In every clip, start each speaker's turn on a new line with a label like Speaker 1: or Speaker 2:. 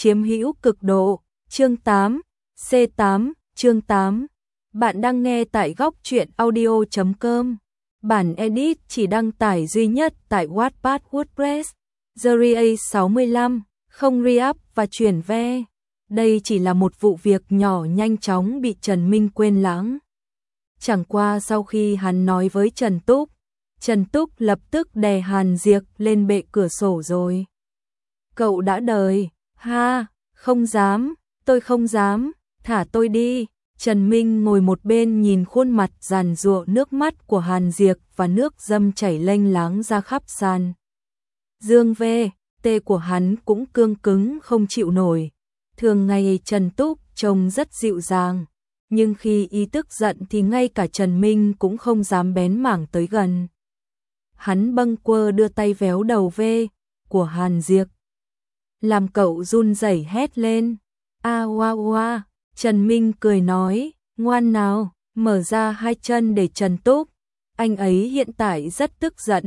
Speaker 1: chiếm hữu cực độ. Chương 8, C8, chương 8. Bạn đang nghe tại góc truyện audio.com. Bản edit chỉ đăng tải duy nhất tại Wattpad WordPress. Series 65, không re-up và chuyển ve. Đây chỉ là một vụ việc nhỏ nhanh chóng bị Trần Minh quên lãng. Chẳng qua sau khi hắn nói với Trần Túc lập tức đè Hàn Diệc lên bệ cửa sổ rồi. Cậu đã đời, ha, không dám, tôi không dám, thả tôi đi. Trần Minh ngồi một bên nhìn khuôn mặt giàn giụa nước mắt của Hàn Diệc và nước dâm chảy lênh láng ra khắp sàn. Dương ve, tê của hắn cũng cương cứng không chịu nổi. Thường ngày Trần Túc trông rất dịu dàng, nhưng khi y tức giận thì ngay cả Trần Minh cũng không dám bén mảng tới gần. Hắn bâng quơ đưa tay véo đầu ve của Hàn Diệc, làm cậu run rẩy hét lên. A oa oa. Trần Minh cười nói, ngoan nào, mở ra hai chân để Trần Túc. Anh ấy hiện tại rất tức giận.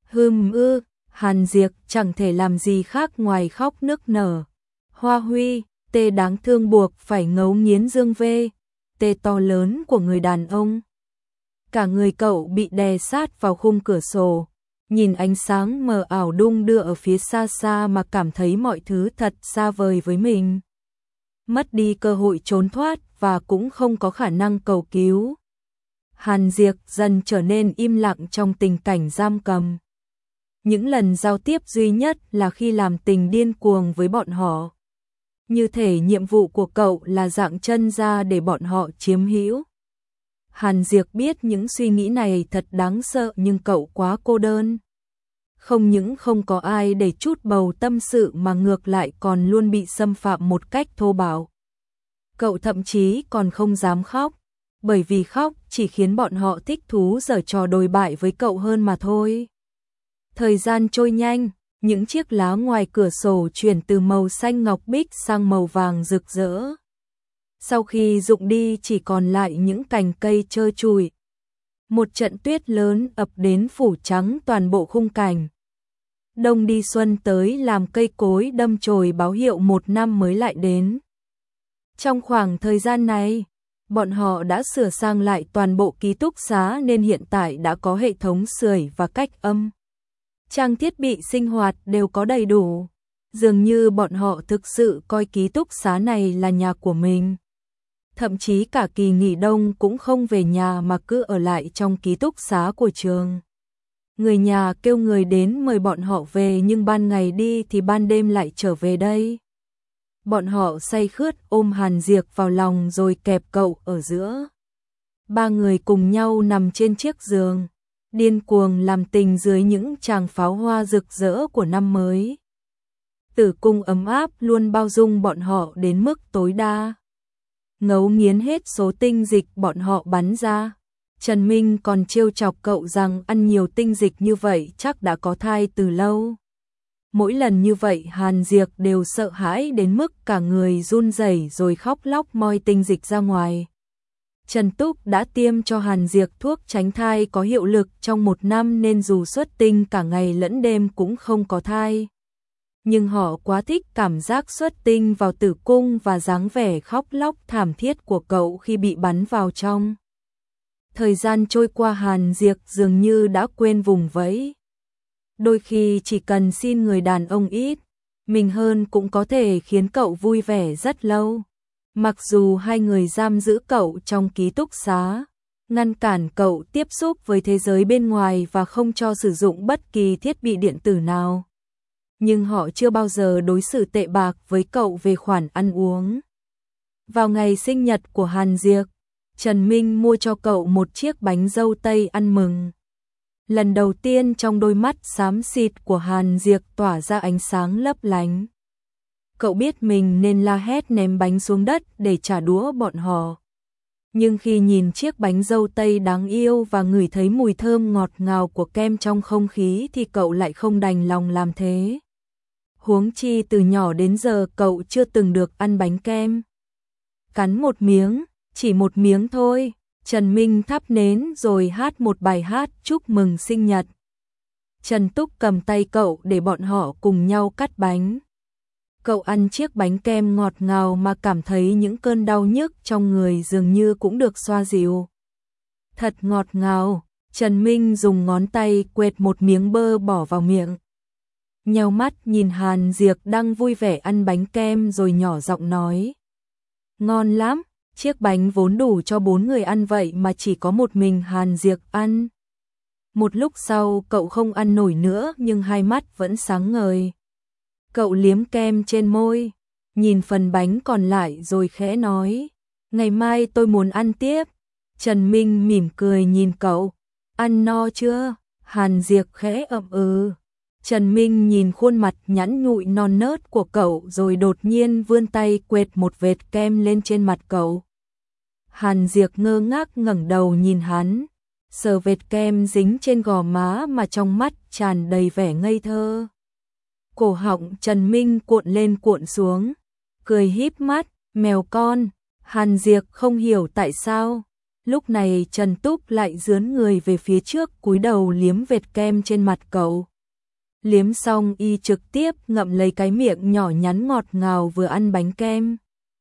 Speaker 1: Hàn Diệc chẳng thể làm gì khác ngoài khóc nức nở. Hoa Huy, tê đáng thương buộc phải ngấu nghiến dương ve, tê to lớn của người đàn ông. Cả người cậu bị đè sát vào khung cửa sổ, nhìn ánh sáng mờ ảo đung đưa ở phía xa xa mà cảm thấy mọi thứ thật xa vời với mình. Mất đi cơ hội trốn thoát và cũng không có khả năng cầu cứu. Hàn Diệc dần trở nên im lặng trong tình cảnh giam cầm. Những lần giao tiếp duy nhất là khi làm tình điên cuồng với bọn họ. Như thể nhiệm vụ của cậu là dạng chân ra để bọn họ chiếm hữu. Hàn Diệc biết những suy nghĩ này thật đáng sợ nhưng cậu quá cô đơn. Không những không có ai để chút bầu tâm sự mà ngược lại còn luôn bị xâm phạm một cách thô bạo. Cậu thậm chí còn không dám khóc, bởi vì khóc chỉ khiến bọn họ thích thú giở trò đồi bại với cậu hơn mà thôi. Thời gian trôi nhanh, những chiếc lá ngoài cửa sổ chuyển từ màu xanh ngọc bích sang màu vàng rực rỡ. Sau khi rụng đi chỉ còn lại những cành cây trơ trụi. Một trận tuyết lớn ập đến phủ trắng toàn bộ khung cảnh. Đông đi xuân tới làm cây cối đâm chồi báo hiệu một năm mới lại đến. Trong khoảng thời gian này, bọn họ đã sửa sang lại toàn bộ ký túc xá nên hiện tại đã có hệ thống sưởi và cách âm. Trang thiết bị sinh hoạt đều có đầy đủ. Dường như bọn họ thực sự coi ký túc xá này là nhà của mình. Thậm chí cả kỳ nghỉ đông cũng không về nhà mà cứ ở lại trong ký túc xá của trường. Người nhà kêu người đến mời bọn họ về nhưng ban ngày đi thì ban đêm lại trở về đây. Bọn họ say khướt ôm Hàn Diệc vào lòng rồi kẹp cậu ở giữa. Ba người cùng nhau nằm trên chiếc giường, điên cuồng làm tình dưới những tràng pháo hoa rực rỡ của năm mới. Tử cung ấm áp luôn bao dung bọn họ đến mức tối đa. Ngấu nghiến hết số tinh dịch bọn họ bắn ra. Trần Minh còn trêu chọc cậu rằng ăn nhiều tinh dịch như vậy chắc đã có thai từ lâu. Mỗi lần như vậy Hàn Diệc đều sợ hãi đến mức cả người run rẩy rồi khóc lóc moi tinh dịch ra ngoài. Trần Túc đã tiêm cho Hàn Diệc thuốc tránh thai có hiệu lực trong 1 năm nên dù xuất tinh cả ngày lẫn đêm cũng không có thai. Nhưng họ quá thích cảm giác xuất tinh vào tử cung và dáng vẻ khóc lóc thảm thiết của cậu khi bị bắn vào trong. Thời gian trôi qua Hàn Diệc dường như đã quên vùng vẫy. Đôi khi chỉ cần xin người đàn ông ít, mình hơn cũng có thể khiến cậu vui vẻ rất lâu. Mặc dù hai người giam giữ cậu trong ký túc xá, ngăn cản cậu tiếp xúc với thế giới bên ngoài và không cho sử dụng bất kỳ thiết bị điện tử nào. Nhưng họ chưa bao giờ đối xử tệ bạc với cậu về khoản ăn uống. Vào ngày sinh nhật của Hàn Diệc, Trần Minh mua cho cậu một chiếc bánh dâu tây ăn mừng. Lần đầu tiên trong đôi mắt xám xịt của Hàn Diệc tỏa ra ánh sáng lấp lánh. Cậu biết mình nên la hét ném bánh xuống đất để trả đũa bọn họ. Nhưng khi nhìn chiếc bánh dâu tây đáng yêu và ngửi thấy mùi thơm ngọt ngào của kem trong không khí thì cậu lại không đành lòng làm thế. Huống chi từ nhỏ đến giờ cậu chưa từng được ăn bánh kem. Cắn một miếng, chỉ một miếng thôi, Trần Minh thắp nến rồi hát một bài hát chúc mừng sinh nhật. Trần Túc cầm tay cậu để bọn họ cùng nhau cắt bánh. Cậu ăn chiếc bánh kem ngọt ngào mà cảm thấy những cơn đau nhức trong người dường như cũng được xoa dịu. Thật ngọt ngào, Trần Minh dùng ngón tay quệt một miếng bơ bỏ vào miệng. Nheo mắt nhìn Hàn Diệc đang vui vẻ ăn bánh kem rồi nhỏ giọng nói. Ngon lắm, chiếc bánh vốn đủ cho 4 người ăn vậy mà chỉ có một mình Hàn Diệc ăn. Một lúc sau cậu không ăn nổi nữa nhưng hai mắt vẫn sáng ngời. Cậu liếm kem trên môi, nhìn phần bánh còn lại rồi khẽ nói. Ngày mai tôi muốn ăn tiếp. Trần Minh mỉm cười nhìn cậu. Ăn no chưa? Hàn Diệc khẽ ậm ừ. Trần Minh nhìn khuôn mặt nhẵn nhụi non nớt của cậu rồi đột nhiên vươn tay quệt một vệt kem lên trên mặt cậu. Hàn Diệc ngơ ngác ngẩng đầu nhìn hắn, sờ vệt kem dính trên gò má mà trong mắt tràn đầy vẻ ngây thơ. Cổ họng Trần Minh cuộn lên cuộn xuống, cười híp mắt, mèo con. Hàn Diệc không hiểu tại sao. Lúc này Trần Túc lại dướn người về phía trước cúi đầu liếm vệt kem trên mặt cậu. Liếm xong y trực tiếp ngậm lấy cái miệng nhỏ nhắn ngọt ngào vừa ăn bánh kem.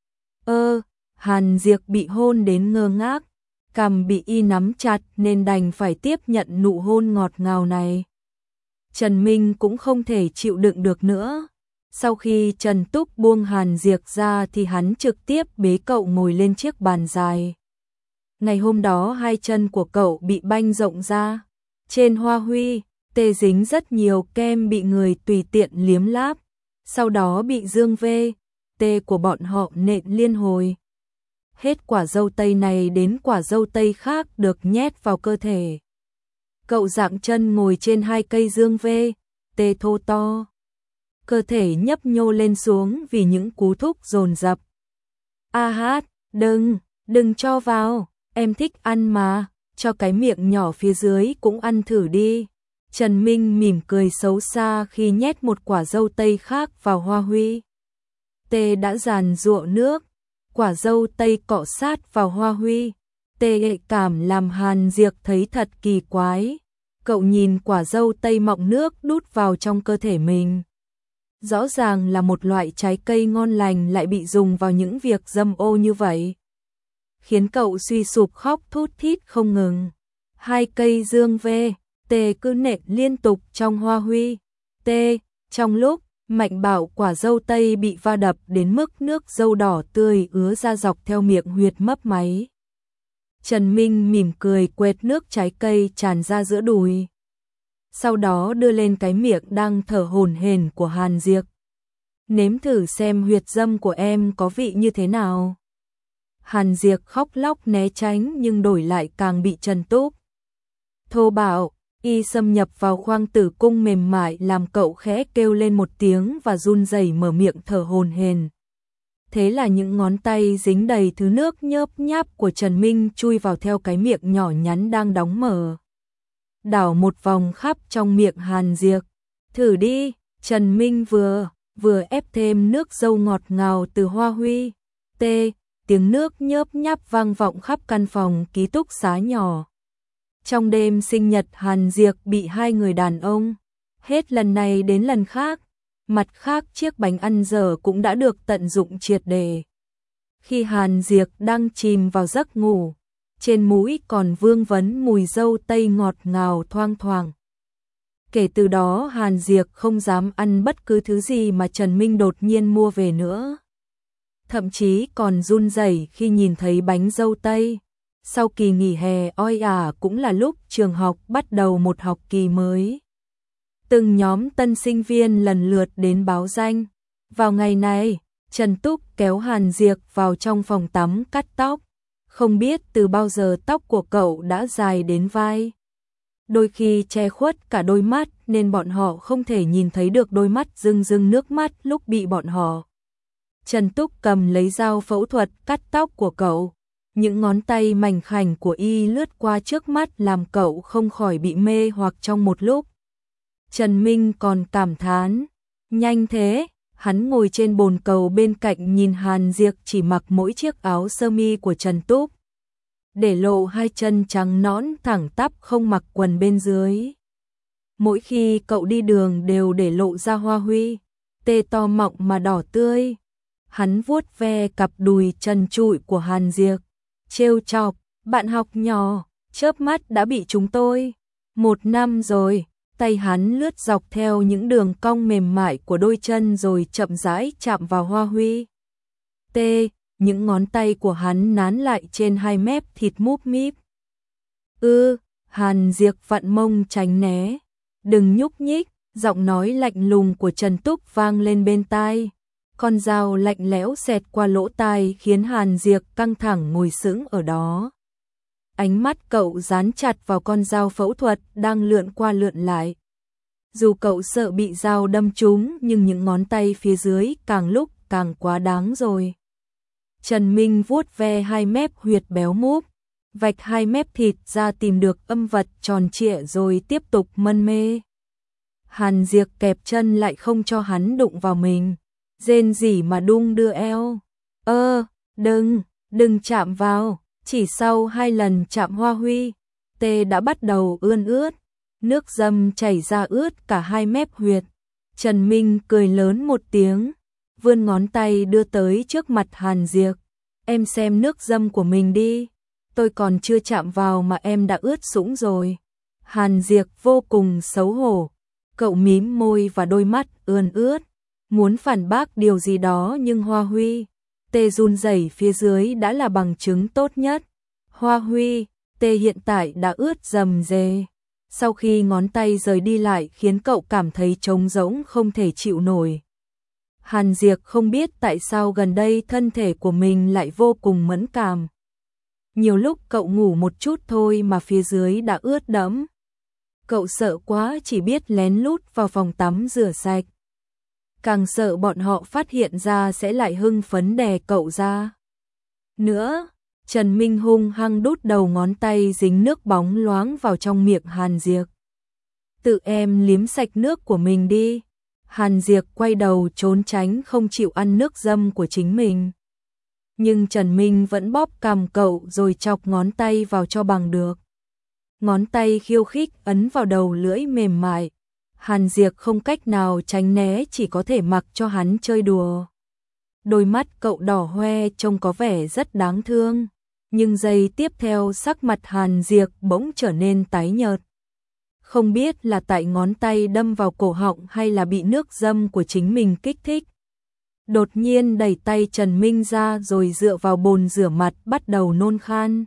Speaker 1: Hàn Diệc bị hôn đến ngơ ngác, cằm bị y nắm chặt nên đành phải tiếp nhận nụ hôn ngọt ngào này. Trần Minh cũng không thể chịu đựng được nữa. Sau khi Trần Túc buông Hàn Diệc ra thì hắn trực tiếp bế cậu ngồi lên chiếc bàn dài. Ngày hôm đó hai chân của cậu bị banh rộng ra. Trên hoa huy, tê dính rất nhiều kem bị người tùy tiện liếm láp. Sau đó bị Dương V, tê của bọn họ nện liên hồi. Hết quả dâu tây này đến quả dâu tây khác được nhét vào cơ thể. Cậu dạng chân ngồi trên hai cây Dương V, tê thô to. Cơ thể nhấp nhô lên xuống vì những cú thúc dồn dập. A hát, đừng cho vào, em thích ăn mà, cho cái miệng nhỏ phía dưới cũng ăn thử đi. Trần Minh mỉm cười xấu xa khi nhét một quả dâu tây khác vào hoa huy. Tê đã giàn giụa nước, quả dâu tây cọ sát vào hoa huy. Tê gợi cảm làm Hàn Diệc thấy thật kỳ quái. Cậu nhìn quả dâu tây mọng nước đút vào trong cơ thể mình. Rõ ràng là một loại trái cây ngon lành lại bị dùng vào những việc dâm ô như vậy. Khiến cậu suy sụp khóc thút thít không ngừng. Hai cây Dương V, tê cứ nện liên tục trong hoa huy. Tê, trong lúc Mạnh bảo quả dâu tây bị va đập đến mức nước dâu đỏ tươi ứa ra dọc theo miệng huyệt mấp máy. Trần Minh mỉm cười quệt nước trái cây tràn ra giữa đùi. Sau đó đưa lên cái miệng đang thở hổn hển của Hàn Diệc. Nếm thử xem huyệt dâm của em có vị như thế nào. Hàn Diệc khóc lóc né tránh nhưng đổi lại càng bị Trần Túc thô bạo, y xâm nhập vào khoang tử cung mềm mại làm cậu khẽ kêu lên một tiếng và run rẩy mở miệng thở hổn hển. Thế là những ngón tay dính đầy thứ nước nhớp nháp của Trần Minh chui vào theo cái miệng nhỏ nhắn đang đóng mở. Đảo một vòng khắp trong miệng Hàn Diệc. Thử đi, Trần Minh vừa ép thêm nước dâu ngọt ngào từ hoa huy. Tiếng nước nhớp nháp vang vọng khắp căn phòng ký túc xá nhỏ. Trong đêm sinh nhật Hàn Diệc bị hai người đàn ông, hết lần này đến lần khác, mặt khác chiếc bánh ăn dở cũng đã được tận dụng triệt để. Khi Hàn Diệc đang chìm vào giấc ngủ, trên mũi còn vương vấn mùi dâu tây ngọt ngào thoang thoảng. Kể từ đó Hàn Diệc không dám ăn bất cứ thứ gì mà Trần Minh đột nhiên mua về nữa. Thậm chí còn run rẩy khi nhìn thấy bánh dâu tây. Sau kỳ nghỉ hè oi ả cũng là lúc trường học bắt đầu một học kỳ mới. Từng nhóm tân sinh viên lần lượt đến báo danh. Vào ngày này, Trần Túc kéo Hàn Diệc vào trong phòng tắm cắt tóc. Không biết từ bao giờ tóc của cậu đã dài đến vai. Đôi khi che khuất cả đôi mắt nên bọn họ không thể nhìn thấy được đôi mắt rưng rưng nước mắt lúc bị bọn họ. Trần Túc cầm lấy dao phẫu thuật cắt tóc của cậu. Những ngón tay mảnh khảnh của y lướt qua trước mắt làm cậu không khỏi bị mê hoặc trong một lúc. Trần Minh còn cảm thán, nhanh thế, hắn ngồi trên bồn cầu bên cạnh nhìn Hàn Diệc chỉ mặc mỗi chiếc áo sơ mi của Trần Túc. Để lộ hai chân trắng nõn thẳng tắp không mặc quần bên dưới. Mỗi khi cậu đi đường đều để lộ ra hoa huy. Tê to mọng mà đỏ tươi. Hắn vuốt ve cặp đùi trần trụi của Hàn Diệp, trêu chọc, bạn học nhỏ, chớp mắt đã bị chúng tôi. 1 năm rồi, tay hắn lướt dọc theo những đường cong mềm mại của đôi chân rồi chậm rãi chạm vào Hoa Huy. Những ngón tay của hắn nán lại trên hai mép thịt múp míp. Hàn Diệp vặn mông tránh né. Đừng nhúc nhích, giọng nói lạnh lùng của Trần Túc vang lên bên tai. Con dao lạnh lẽo xẹt qua lỗ tai khiến Hàn Diệp căng thẳng ngồi sững ở đó. Ánh mắt cậu dán chặt vào con dao phẫu thuật đang lượn qua lượn lại. Dù cậu sợ bị dao đâm trúng nhưng những ngón tay phía dưới càng lúc càng quá đáng rồi. Trần Minh vuốt ve hai mép huyệt béo múp, vạch hai mép thịt ra tìm được âm vật tròn trịa rồi tiếp tục mân mê. Hàn Diệp kẹp chân lại không cho hắn đụng vào mình, rên rỉ mà đung đưa eo. Đừng chạm vào. Chỉ sau 2 lần chạm Hoa Huy, Tê đã bắt đầu ươn ướt, nước dâm chảy ra ướt cả hai mép huyệt. Trần Minh cười lớn một tiếng, vươn ngón tay đưa tới trước mặt Hàn Diệp. Em xem nước dâm của mình đi, tôi còn chưa chạm vào mà em đã ướt sũng rồi. Hàn Diệp vô cùng xấu hổ, cậu mím môi và đôi mắt ươn ướt, muốn phản bác điều gì đó nhưng Hoa Huy, Tê run rẩy phía dưới đã là bằng chứng tốt nhất. Hoa Huy, Tê hiện tại đã ướt rầm rề. Sau khi ngón tay rời đi lại khiến cậu cảm thấy trống rỗng không thể chịu nổi. Hàn Diệp không biết tại sao gần đây thân thể của mình lại vô cùng mẫn cảm. Nhiều lúc cậu ngủ một chút thôi mà phía dưới đã ướt đẫm. Cậu sợ quá chỉ biết lén lút vào phòng tắm rửa sạch. Càng sợ bọn họ phát hiện ra sẽ lại hưng phấn đè cậu ra. Nữa, Trần Minh hung hăng đút đầu ngón tay dính nước bóng loáng vào trong miệng Hàn Diệp. Tự em liếm sạch nước của mình đi. Hàn Diệp quay đầu trốn tránh không chịu ăn nước dâm của chính mình. Nhưng Trần Minh vẫn bóp cằm cậu rồi chọc ngón tay vào cho bằng được. Ngón tay khiêu khích ấn vào đầu lưỡi mềm mại. Hàn Diệp không cách nào tránh né chỉ có thể mặc cho hắn chơi đùa. Đôi mắt cậu đỏ hoe trông có vẻ rất đáng thương. Nhưng giây tiếp theo sắc mặt Hàn Diệp bỗng trở nên tái nhợt. Không biết là tại ngón tay đâm vào cổ họng hay là bị nước dâm của chính mình kích thích. Đột nhiên đẩy tay Trần Minh ra rồi dựa vào bồn rửa mặt bắt đầu nôn khan.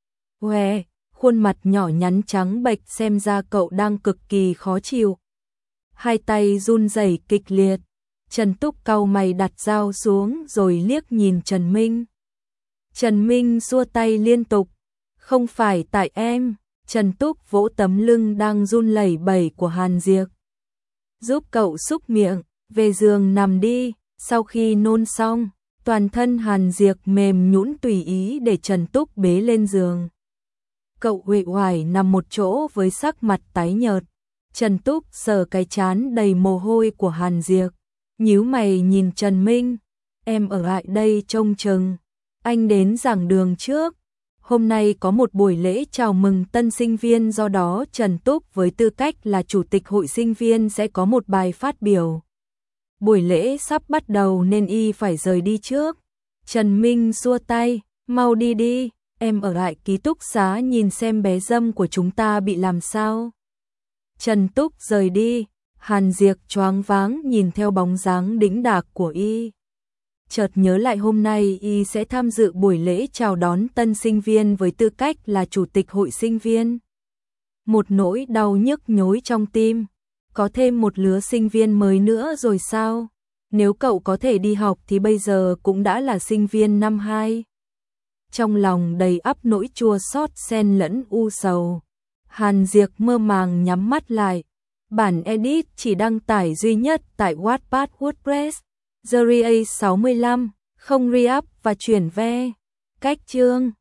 Speaker 1: Khuôn mặt nhỏ nhắn trắng bệch xem ra cậu đang cực kỳ khó chịu. Hai tay run rẩy kịch liệt. Trần Túc cau mày đặt dao xuống rồi liếc nhìn Trần Minh. Trần Minh xua tay liên tục. Không phải tại em. Trần Túc vỗ tấm lưng đang run lẩy bẩy của Hàn Diệp. Giúp cậu xúc miệng, về giường nằm đi. Sau khi nôn xong, toàn thân Hàn Diệp mềm nhũn tùy ý để Trần Túc bế lên giường. Cậu uể oải nằm một chỗ với sắc mặt tái nhợt. Trần Túc sờ cái trán đầy mồ hôi của Hàn Diệp, nhíu mày nhìn Trần Minh. Em ở lại đây trông chừng. Anh đến giảng đường trước. Hôm nay có một buổi lễ chào mừng tân sinh viên, do đó Trần Túc với tư cách là chủ tịch hội sinh viên sẽ có một bài phát biểu. Buổi lễ sắp bắt đầu nên y phải rời đi trước. Trần Minh xua tay, mau đi đi, em ở lại ký túc xá nhìn xem bé dâm của chúng ta bị làm sao. Trần Túc rời đi, Hàn Diệp choáng váng nhìn theo bóng dáng đĩnh đạc của y. Chợt nhớ lại hôm nay y sẽ tham dự buổi lễ chào đón tân sinh viên với tư cách là chủ tịch hội sinh viên. Một nỗi đau nhức nhối trong tim. Có thêm một lứa sinh viên mới nữa rồi sao? Nếu cậu có thể đi học thì bây giờ cũng đã là sinh viên năm 2. Trong lòng đầy ắp nỗi chua xót xen lẫn u sầu. Hàn Diệp mơ màng nhắm mắt lại. Bản edit chỉ đăng tải duy nhất tại Wattpad WordPress. Series 65, không re-up và chuyển ve. Cách chương